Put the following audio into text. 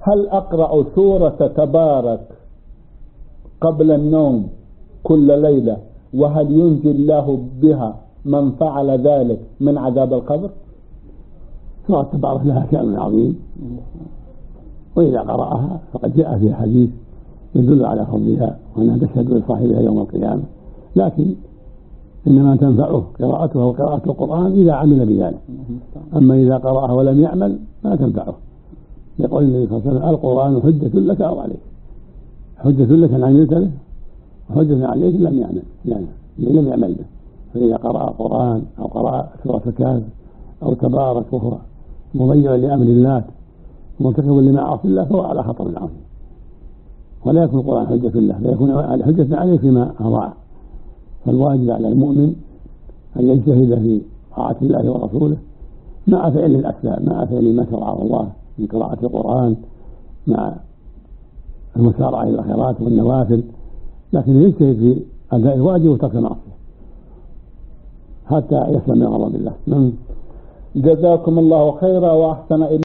هل أقرأ سورة تبارك قبل النوم كل ليلة، وهل ينجي الله بها من فعل ذلك من عذاب القبر؟ سورة تبارك لها شأن عظيم، وإذا قرأها فقد جاء في حديث يدل على فضلها وأنها تشهد لصاحبها يوم القيامة، لكن إنما تنفعه قراءتها وقراءة القرآن إذا عمل بذلك، أما إذا قرأها ولم يعمل ما تنفعه. يقول النبي صلى الله عليه وسلم: القرآن حجة لك أو عليك، حجة لك إن عملت به، وحجة عليك إن لم يعمل به. فإذا قرأ القرآن أو قرأ سورة الكهف أو تبارك وهو مضيع لأمر الله مرتكب لمعاصي الله فهو على خطر عظيم، ولا يكون القرآن حجة له، فيكون حجة عليه فيما أضاع. فالواجب على المؤمن أن يجتهد في طاعة الله ورسوله مع فعل الأسباب، مع فعل ما شرعه الله من قراءة القرآن مع المسارعة إلى الخيرات والنوافل، لكن يجتهد في أداء الواجب وترك المعصية حتى يسلم من غضب الله. جزاكم الله خيرا وأحسن إليكم.